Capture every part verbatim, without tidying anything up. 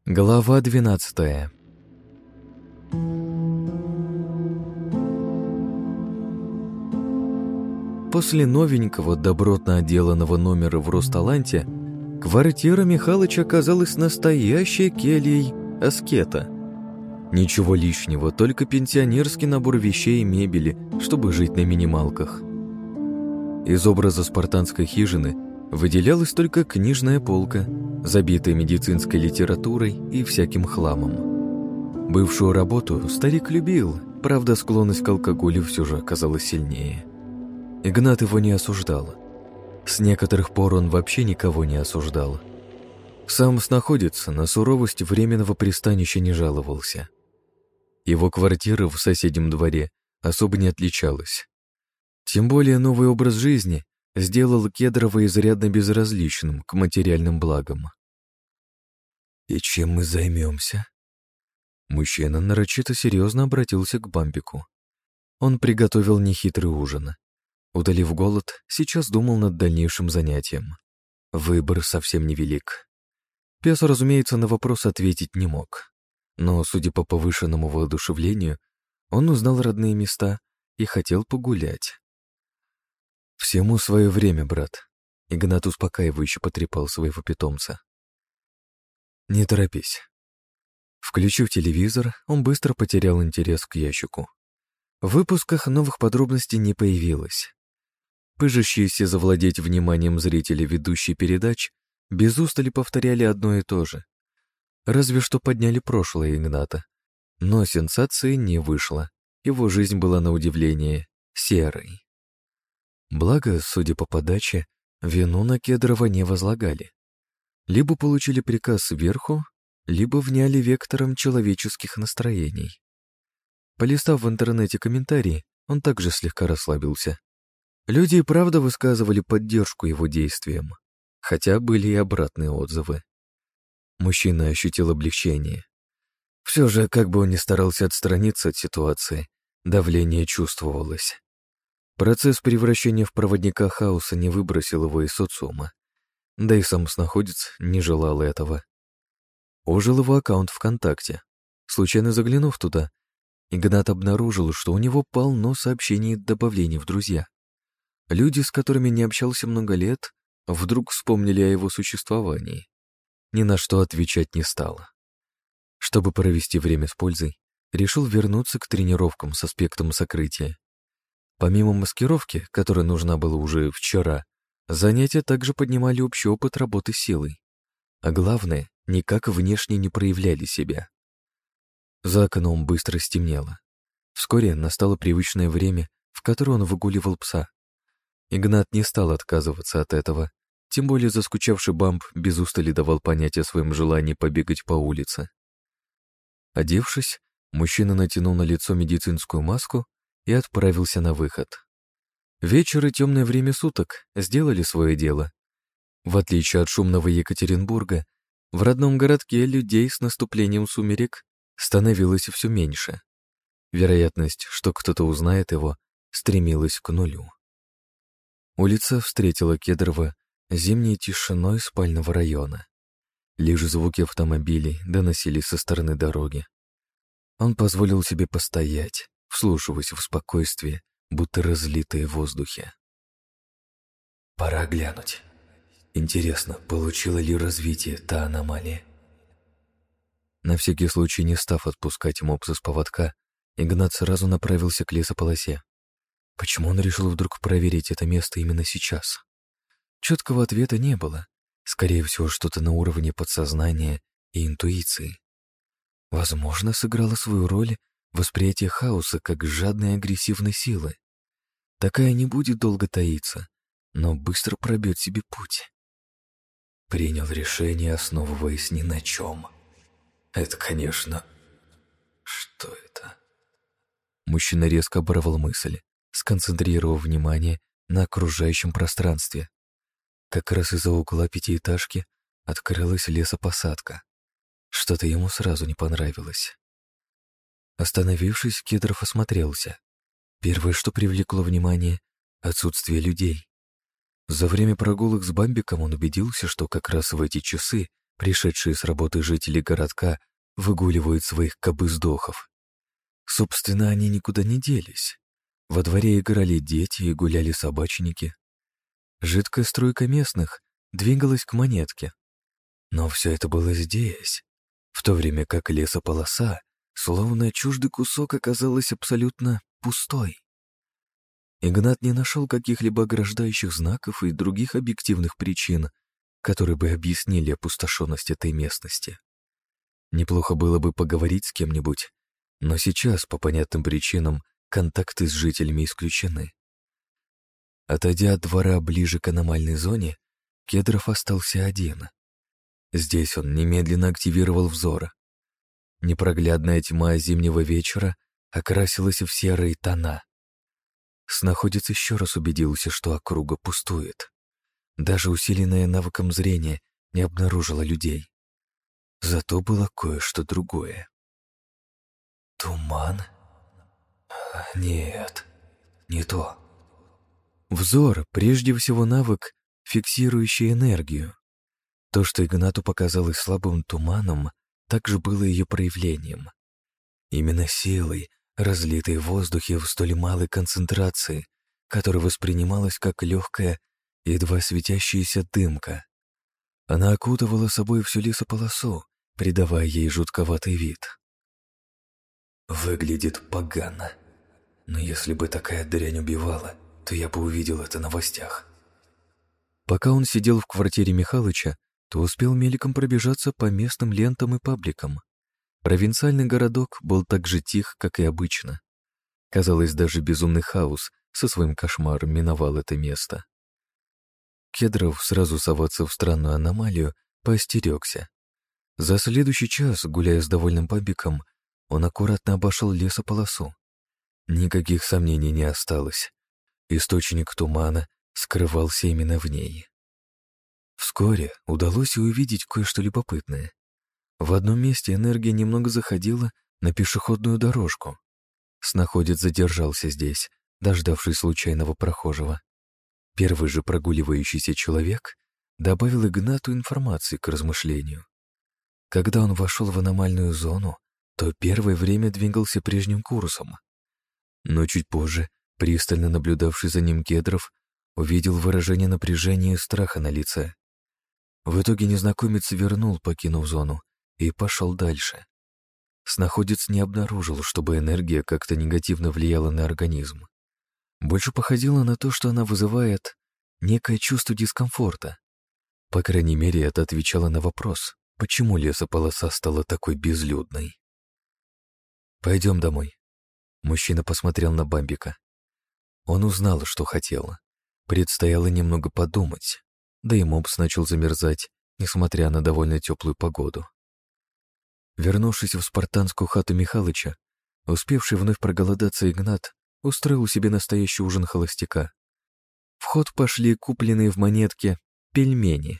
Глава двенадцатая. После новенького, добротно отделанного номера в Росталанте квартира Михалыча оказалась настоящей кельей аскета. Ничего лишнего, только пенсионерский набор вещей и мебели, чтобы жить на минималках. Из образа спартанской хижины выделялась только книжная полка, забитая медицинской литературой и всяким хламом. Бывшую работу старик любил, правда, склонность к алкоголю все же оказалась сильнее. Игнат его не осуждал. С некоторых пор он вообще никого не осуждал. Сам снаходец на суровость временного пристанища не жаловался. Его квартира в соседнем дворе особо не отличалась. Тем более новый образ жизни сделал Кедрова изрядно безразличным к материальным благам. «И чем мы займемся?» Мужчина нарочито серьезно обратился к Бамбику. Он приготовил нехитрый ужин. Удалив голод, сейчас думал над дальнейшим занятием. Выбор совсем невелик. Пес, разумеется, на вопрос ответить не мог. Но, судя по повышенному воодушевлению, он узнал родные места и хотел погулять. «Всему свое время, брат», — Игнат успокаивающе потрепал своего питомца. «Не торопись». Включив телевизор, он быстро потерял интерес к ящику. В выпусках новых подробностей не появилось. Пыжащиеся завладеть вниманием зрителей ведущие передач без устали повторяли одно и то же. Разве что подняли прошлое Игната. Но сенсации не вышло. Его жизнь была на удивление серой. Благо, судя по подаче, вину на Кедрова не возлагали. Либо получили приказ сверху, либо вняли вектором человеческих настроений. Полистав в интернете комментарии, он также слегка расслабился. Люди и правда высказывали поддержку его действиям, хотя были и обратные отзывы. Мужчина ощутил облегчение. Все же, как бы он ни старался отстраниться от ситуации, давление чувствовалось. Процесс превращения в проводника хаоса не выбросил его из социума, да и сам снаходец не желал этого. Ожил его аккаунт ВКонтакте. Случайно заглянув туда, Игнат обнаружил, что у него полно сообщений и добавлений в друзья. Люди, с которыми не общался много лет, вдруг вспомнили о его существовании. Ни на что отвечать не стал. Чтобы провести время с пользой, решил вернуться к тренировкам с аспектом сокрытия. Помимо маскировки, которая нужна была уже вчера, занятия также поднимали общий опыт работы силой. А главное, никак внешне не проявляли себя. За окном быстро стемнело. Вскоре настало привычное время, в которое он выгуливал пса. Игнат не стал отказываться от этого, тем более заскучавший Бамб без устали давал понять о своем желании побегать по улице. Одевшись, мужчина натянул на лицо медицинскую маску и отправился на выход. Вечер и темное время суток сделали свое дело. В отличие от шумного Екатеринбурга, в родном городке людей с наступлением сумерек становилось все меньше. Вероятность, что кто-то узнает его, стремилась к нулю. Улица встретила Кедрова зимней тишиной спального района. Лишь звуки автомобилей доносились со стороны дороги. Он позволил себе постоять, вслушиваясь в спокойствие, будто разлитое в воздухе. «Пора глянуть. Интересно, получила ли развитие та аномалия?» На всякий случай, не став отпускать мопса с поводка, Игнат сразу направился к лесополосе. Почему он решил вдруг проверить это место именно сейчас? Четкого ответа не было. Скорее всего, что-то на уровне подсознания и интуиции. Возможно, сыграло свою роль восприятие хаоса как жадной агрессивной силы. Такая не будет долго таиться, но быстро пробьет себе путь. Принял решение, основываясь ни на чем. Это, конечно... Что это? Мужчина резко оборвал мысль, сконцентрировав внимание на окружающем пространстве. Как раз из-за угла пятиэтажки открылась лесопосадка. Что-то ему сразу не понравилось. Остановившись, Кедров осмотрелся. Первое, что привлекло внимание — отсутствие людей. За время прогулок с Бамбиком он убедился, что как раз в эти часы пришедшие с работы жители городка выгуливают своих кобыздохов. Собственно, они никуда не делись. Во дворе играли дети и гуляли собачники. Жидкая струйка местных двигалась к монетке. Но все это было здесь, в то время как лесополоса, словно чуждый кусок, оказалась абсолютно пустой. Игнат не нашел каких-либо ограждающих знаков и других объективных причин, которые бы объяснили опустошенность этой местности. Неплохо было бы поговорить с кем-нибудь, но сейчас, по понятным причинам, контакты с жителями исключены. Отойдя от двора ближе к аномальной зоне, Кедров остался один. Здесь он немедленно активировал взор. Непроглядная тьма зимнего вечера окрасилась в серые тона. Снаходец еще раз убедился, что округа пустует. Даже усиленное навыком зрения не обнаружило людей. Зато было кое-что другое. Туман? Нет, не то. Взор, прежде всего навык, фиксирующий энергию. То, что Игнату показалось слабым туманом, также было ее проявлением. Именно силой, разлитой в воздухе в столь малой концентрации, которая воспринималась как легкая, едва светящаяся дымка. Она окутывала собой всю лесополосу, придавая ей жутковатый вид. Выглядит погано. Но если бы такая дрянь убивала, то я бы увидел это в новостях. Пока он сидел в квартире Михалыча, то успел мельком пробежаться по местным лентам и пабликам. Провинциальный городок был так же тих, как и обычно. Казалось, даже безумный хаос со своим кошмаром миновал это место. Кедров сразу соваться в странную аномалию поостерегся. За следующий час, гуляя с довольным пабиком, он аккуратно обошел лесополосу. Никаких сомнений не осталось. Источник тумана скрывался именно в ней. Вскоре удалось увидеть кое-что любопытное. В одном месте энергия немного заходила на пешеходную дорожку. Снаходец задержался здесь, дождавшись случайного прохожего. Первый же прогуливающийся человек добавил Игнату информации к размышлению. Когда он вошел в аномальную зону, то первое время двигался прежним курсом. Но чуть позже, пристально наблюдавший за ним Кедров, увидел выражение напряжения и страха на лице. В итоге незнакомец вернул, покинув зону, и пошел дальше. Снаходец не обнаружил, чтобы энергия как-то негативно влияла на организм. Больше походило на то, что она вызывает некое чувство дискомфорта. По крайней мере, это отвечало на вопрос, почему лесополоса стала такой безлюдной. «Пойдем домой». Мужчина посмотрел на Бамбика. Он узнал, что хотел. Предстояло немного подумать, да и мопс начал замерзать, несмотря на довольно теплую погоду. Вернувшись в спартанскую хату Михалыча, успевший вновь проголодаться Игнат устроил себе настоящий ужин холостяка. В ход пошли купленные в монетке пельмени.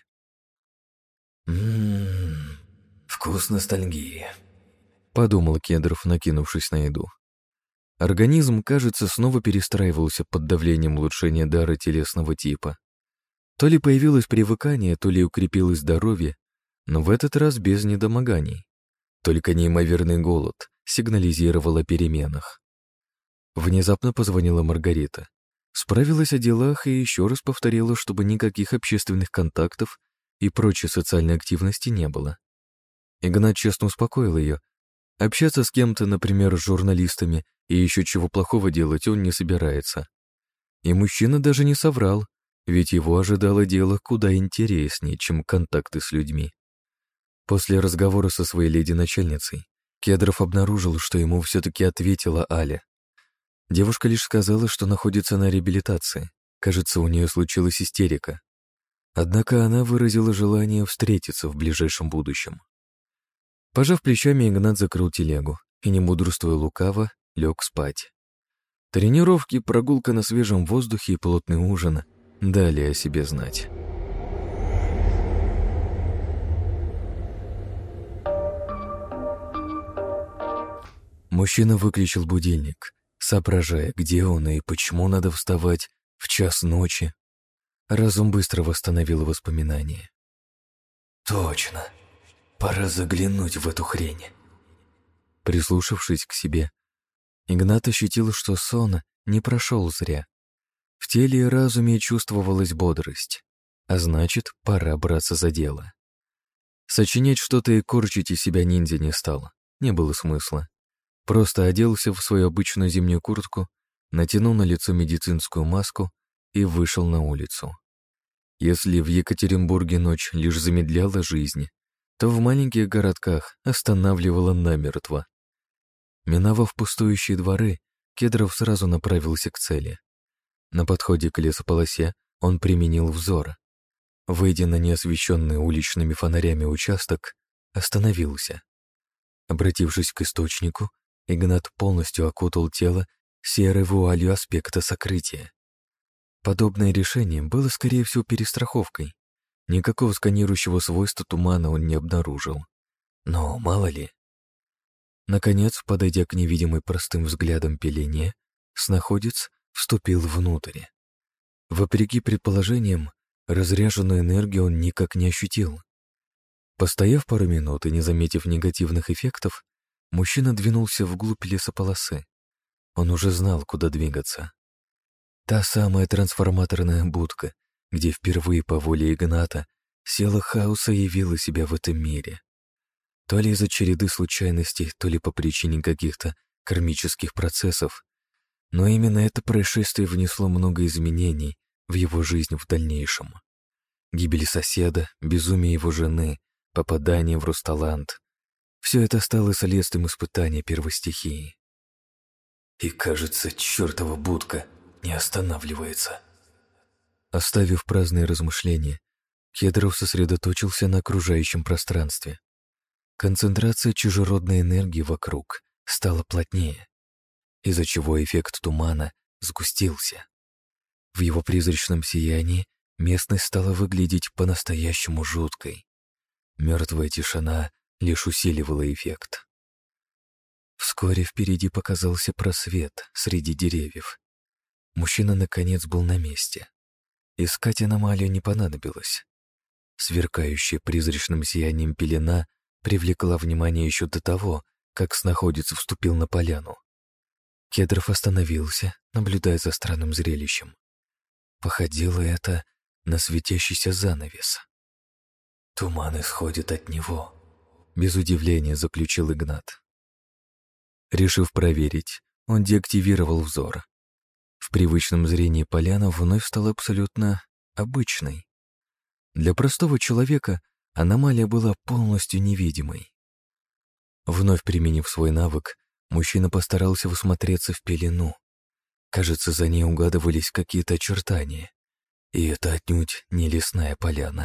«Ммм, вкус ностальгии», — подумал Кедров, накинувшись на еду. Организм, кажется, снова перестраивался под давлением улучшения дара телесного типа. То ли появилось привыкание, то ли укрепилось здоровье, но в этот раз без недомоганий. Только неимоверный голод сигнализировал о переменах. Внезапно позвонила Маргарита. Справилась о делах и еще раз повторила, чтобы никаких общественных контактов и прочей социальной активности не было. Игнат честно успокоил ее. Общаться с кем-то, например, с журналистами, и еще чего плохого делать он не собирается. И мужчина даже не соврал, ведь его ожидало дело куда интереснее, чем контакты с людьми. После разговора со своей леди-начальницей Кедров обнаружил, что ему все-таки ответила Аля. Девушка лишь сказала, что находится на реабилитации. Кажется, у нее случилась истерика. Однако она выразила желание встретиться в ближайшем будущем. Пожав плечами, Игнат закрыл телегу и, не мудрствуя лукаво, лег спать. Тренировки, прогулка на свежем воздухе и плотный ужин дали о себе знать. Мужчина выключил будильник, соображая, где он и почему надо вставать в час ночи. Разум быстро восстановил воспоминания. «Точно, Пора заглянуть в эту хрень. Прислушавшись к себе, Игнат ощутил, что сон не прошел зря. В теле и разуме чувствовалась бодрость, а значит, пора браться за дело. Сочинять что-то и корчить из себя ниндзя не стал, не было смысла. Просто оделся в свою обычную зимнюю куртку, натянул на лицо медицинскую маску и вышел на улицу. Если в Екатеринбурге ночь лишь замедляла жизнь, то в маленьких городках останавливала намертво. Миновав пустующие дворы, Кедров сразу направился к цели. На подходе к лесополосе он применил взор. Выйдя на неосвещенный уличными фонарями участок, остановился. Обратившись к источнику, Игнат полностью окутал тело серой вуалью аспекта сокрытия. Подобное решение было, скорее всего, перестраховкой. Никакого сканирующего свойства тумана он не обнаружил. Но мало ли. Наконец, подойдя к невидимой простым взглядом пелене, снаходец вступил внутрь. Вопреки предположениям, разряженную энергию он никак не ощутил. Постояв пару минут и не заметив негативных эффектов, мужчина двинулся вглубь лесополосы. Он уже знал, куда двигаться. Та самая трансформаторная будка, где впервые по воле Игната сила хаоса явила себя в этом мире. То ли из-за череды случайностей, то ли по причине каких-то кармических процессов, но именно это происшествие внесло много изменений в его жизнь в дальнейшем. Гибель соседа, безумие его жены, попадание в Русталант — все это стало следствием испытания первой стихии. И, кажется, чертова будка не останавливается. Оставив праздные размышления, Кедров сосредоточился на окружающем пространстве. Концентрация чужеродной энергии вокруг стала плотнее, из-за чего эффект тумана сгустился. В его призрачном сиянии местность стала выглядеть по-настоящему жуткой. Мертвая тишина лишь усиливала эффект. Вскоре впереди показался просвет среди деревьев. Мужчина, наконец, был на месте. Искать аномалию не понадобилось. Сверкающая призрачным сиянием пелена привлекла внимание еще до того, как снаходец вступил на поляну. Кедров остановился, наблюдая за странным зрелищем. Походило это на светящийся занавес. «Туман исходит от него», — без удивления заключил Игнат. Решив проверить, он деактивировал взор. В привычном зрении поляна вновь стала абсолютно обычной. Для простого человека аномалия была полностью невидимой. Вновь применив свой навык, мужчина постарался всмотреться в пелену. Кажется, за ней угадывались какие-то очертания, и это отнюдь не лесная поляна.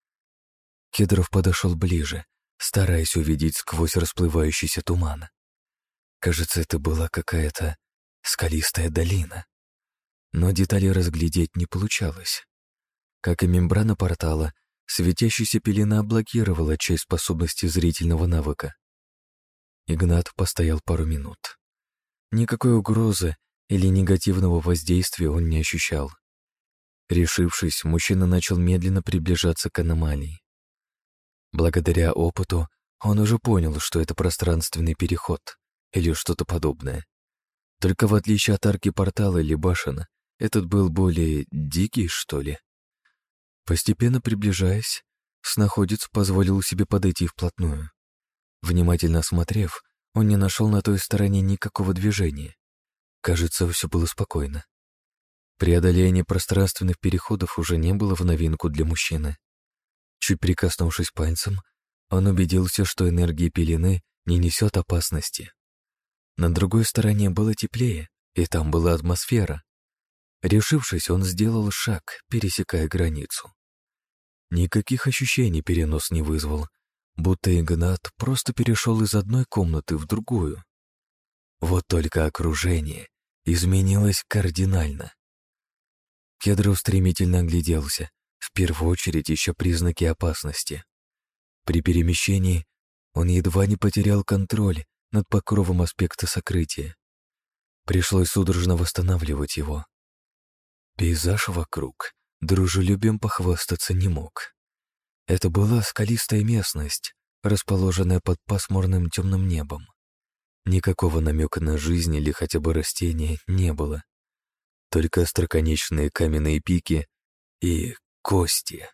Кедров подошел ближе, стараясь увидеть сквозь расплывающийся туман. Кажется, это была какая-то скалистая долина. Но детали разглядеть не получалось. Как и мембрана портала, светящаяся пелена блокировала часть способности зрительного навыка. Игнат постоял пару минут. Никакой угрозы или негативного воздействия он не ощущал. Решившись, мужчина начал медленно приближаться к аномалии. Благодаря опыту он уже понял, что это пространственный переход или что-то подобное. Только в отличие от арки портала или башен, этот был более дикий, что ли. Постепенно приближаясь, снаходец позволил себе подойти вплотную. Внимательно осмотрев, он не нашел на той стороне никакого движения. Кажется, все было спокойно. Преодоление пространственных переходов уже не было в новинку для мужчины. Чуть прикоснувшись пальцем, он убедился, что энергия пелены не несет опасности. На другой стороне было теплее, и там была атмосфера. Решившись, он сделал шаг, пересекая границу. Никаких ощущений перенос не вызвал, будто Игнат просто перешел из одной комнаты в другую. Вот только окружение изменилось кардинально. Кедров стремительно огляделся, в первую очередь ища признаки опасности. При перемещении он едва не потерял контроль над покровом аспекта сокрытия. Пришлось судорожно восстанавливать его. Пейзаж вокруг дружелюбием похвастаться не мог. Это была скалистая местность, расположенная под пасмурным темным небом. Никакого намека на жизнь или хотя бы растения не было. Только остроконечные каменные пики и кости.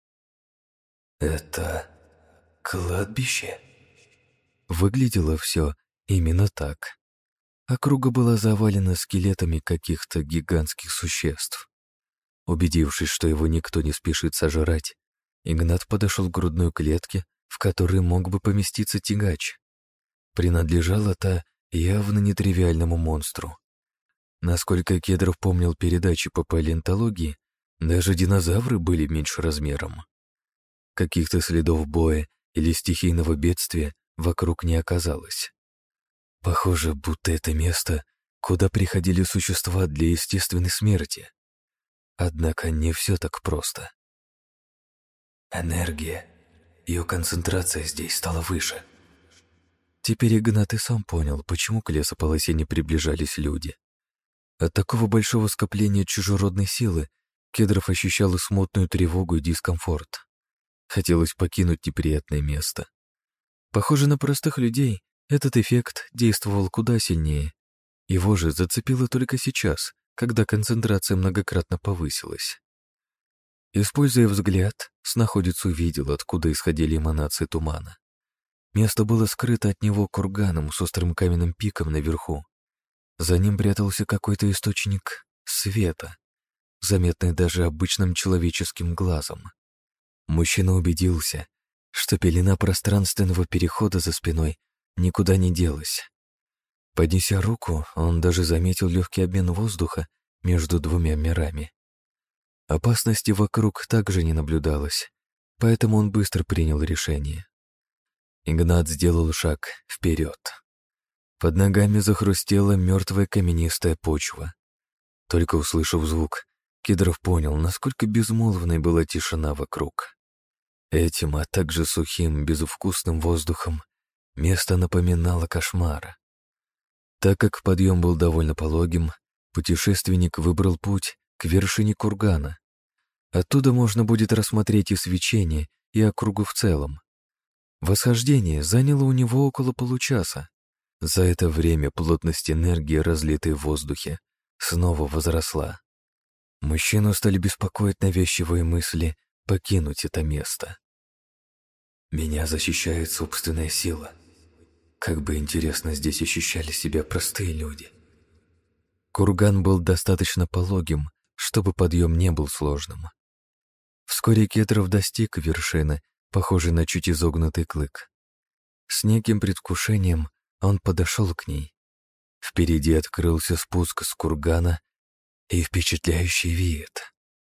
«Это кладбище?» Выглядело все именно так. Округа была завалена скелетами каких-то гигантских существ. Убедившись, что его никто не спешит сожрать, Игнат подошел к грудной клетке, в которой мог бы поместиться тягач. Принадлежала та явно нетривиальному монстру. Насколько Кедров помнил передачи по палеонтологии, даже динозавры были меньше размером. Каких-то следов боя или стихийного бедствия вокруг не оказалось. Похоже, будто это место, куда приходили существа для естественной смерти. Однако не все так просто. Энергия. Ее концентрация здесь стала выше. Теперь Игнат и сам понял, почему к лесополосе не приближались люди. От такого большого скопления чужеродной силы Кедров ощущал смутную тревогу и дискомфорт. Хотелось покинуть неприятное место. Похоже, на простых людей этот эффект действовал куда сильнее. Его же зацепило только сейчас, когда концентрация многократно повысилась. Используя взгляд, снаходец увидел, откуда исходили эманации тумана. Место было скрыто от него курганом с острым каменным пиком наверху. За ним прятался какой-то источник света, заметный даже обычным человеческим глазом. Мужчина убедился, что пелена пространственного перехода за спиной никуда не делась. Поднеся руку, он даже заметил легкий обмен воздуха между двумя мирами. Опасности вокруг также не наблюдалось, поэтому он быстро принял решение. Игнат сделал шаг вперед. Под ногами захрустела мертвая каменистая почва. Только услышав звук, Кедров понял, насколько безмолвной была тишина вокруг. Этим, а также сухим, безвкусным воздухом место напоминало кошмар. Так как подъем был довольно пологим, путешественник выбрал путь к вершине кургана. Оттуда можно будет рассмотреть и свечение, и округу в целом. Восхождение заняло у него около получаса. За это время плотность энергии, разлитой в воздухе, снова возросла. Мужчину стали беспокоить навязчивые мысли покинуть это место. «Меня защищает собственная сила. Как бы интересно здесь ощущали себя простые люди». Курган был достаточно пологим, чтобы подъем не был сложным. Вскоре Кедров достиг вершины, похожей на чуть изогнутый клык. С неким предвкушением он подошел к ней. Впереди открылся спуск с кургана и впечатляющий вид.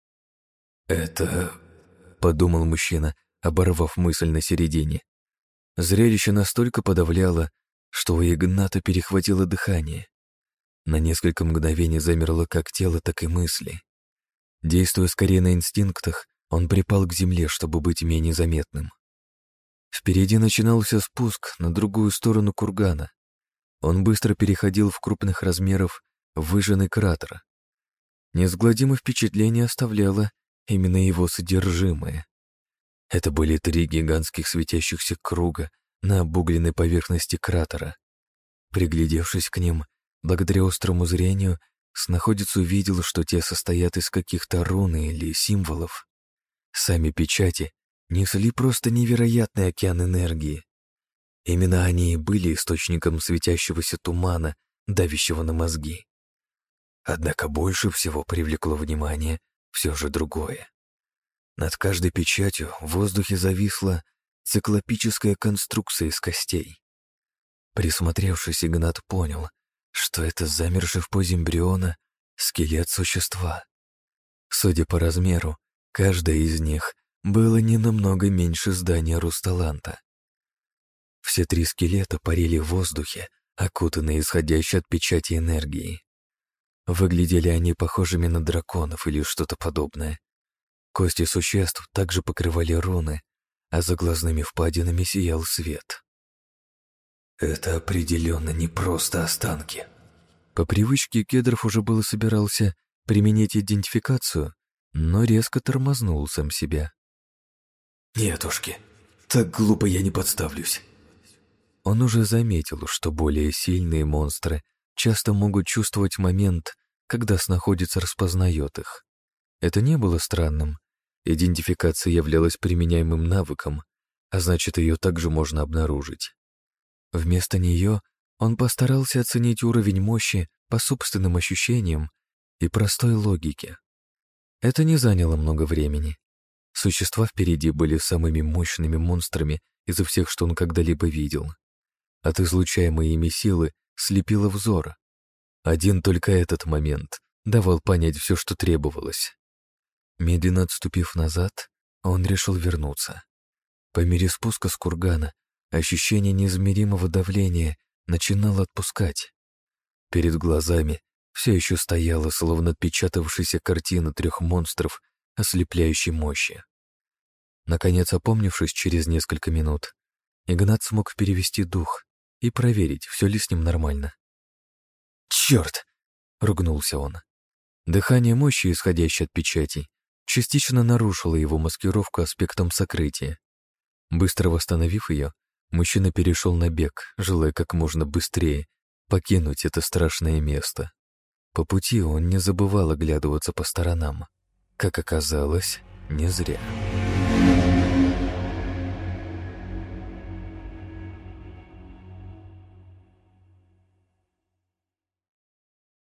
«Это...» — подумал мужчина, оборвав мысль на середине. Зрелище настолько подавляло, что у Игната перехватило дыхание. На несколько мгновений замерло как тело, так и мысли. Действуя скорее на инстинктах, он припал к земле, чтобы быть менее заметным. Впереди начинался спуск на другую сторону кургана. Он быстро переходил в крупных размеров выжженный кратер. Неизгладимое впечатление оставляло именно его содержимое. Это были три гигантских светящихся круга на обугленной поверхности кратера. Приглядевшись к ним, благодаря острому зрению, снаходец увидел, что те состоят из каких-то рун или символов. Сами печати несли просто невероятный океан энергии. Именно они и были источником светящегося тумана, давящего на мозги. Однако больше всего привлекло внимание все же другое. Над каждой печатью в воздухе зависла циклопическая конструкция из костей. Присмотревшись, Игнат понял, что это замерший в позе эмбриона скелет существа. Судя по размеру, каждая из них было не намного меньше здания Русталанта. Все три скелета парили в воздухе, окутанные исходящей от печати энергией. Выглядели они похожими на драконов или что-то подобное. Кости существ также покрывали руны, а за глазными впадинами сиял свет. Это определенно не просто останки. По привычке Кедров уже было собирался применить идентификацию, но резко тормознул сам себя. «Нетушки, Так глупо я не подставлюсь. Он уже заметил, что более сильные монстры часто могут чувствовать момент, когда снаходец распознает их. Это не было странным. Идентификация являлась применяемым навыком, а значит, ее также можно обнаружить. Вместо нее он постарался оценить уровень мощи по собственным ощущениям и простой логике. Это не заняло много времени. Существа впереди были самыми мощными монстрами из всех, что он когда-либо видел. От излучаемой ими силы слепило взор. Один только этот момент давал понять все, что требовалось. Медленно отступив назад, он решил вернуться. По мере спуска с кургана ощущение неизмеримого давления начинало отпускать. Перед глазами все еще стояла, словно отпечатавшаяся картина трех монстров ослепляющей мощи. Наконец, опомнившись через несколько минут, Игнат смог перевести дух и проверить, все ли с ним нормально. «Черт!» — ругнулся он. Дыхание мощи, исходящее от печатей, частично нарушило его маскировку аспектом сокрытия. Быстро восстановив ее, мужчина перешел на бег, желая как можно быстрее покинуть это страшное место. По пути он не забывал оглядываться по сторонам. Как оказалось, не зря.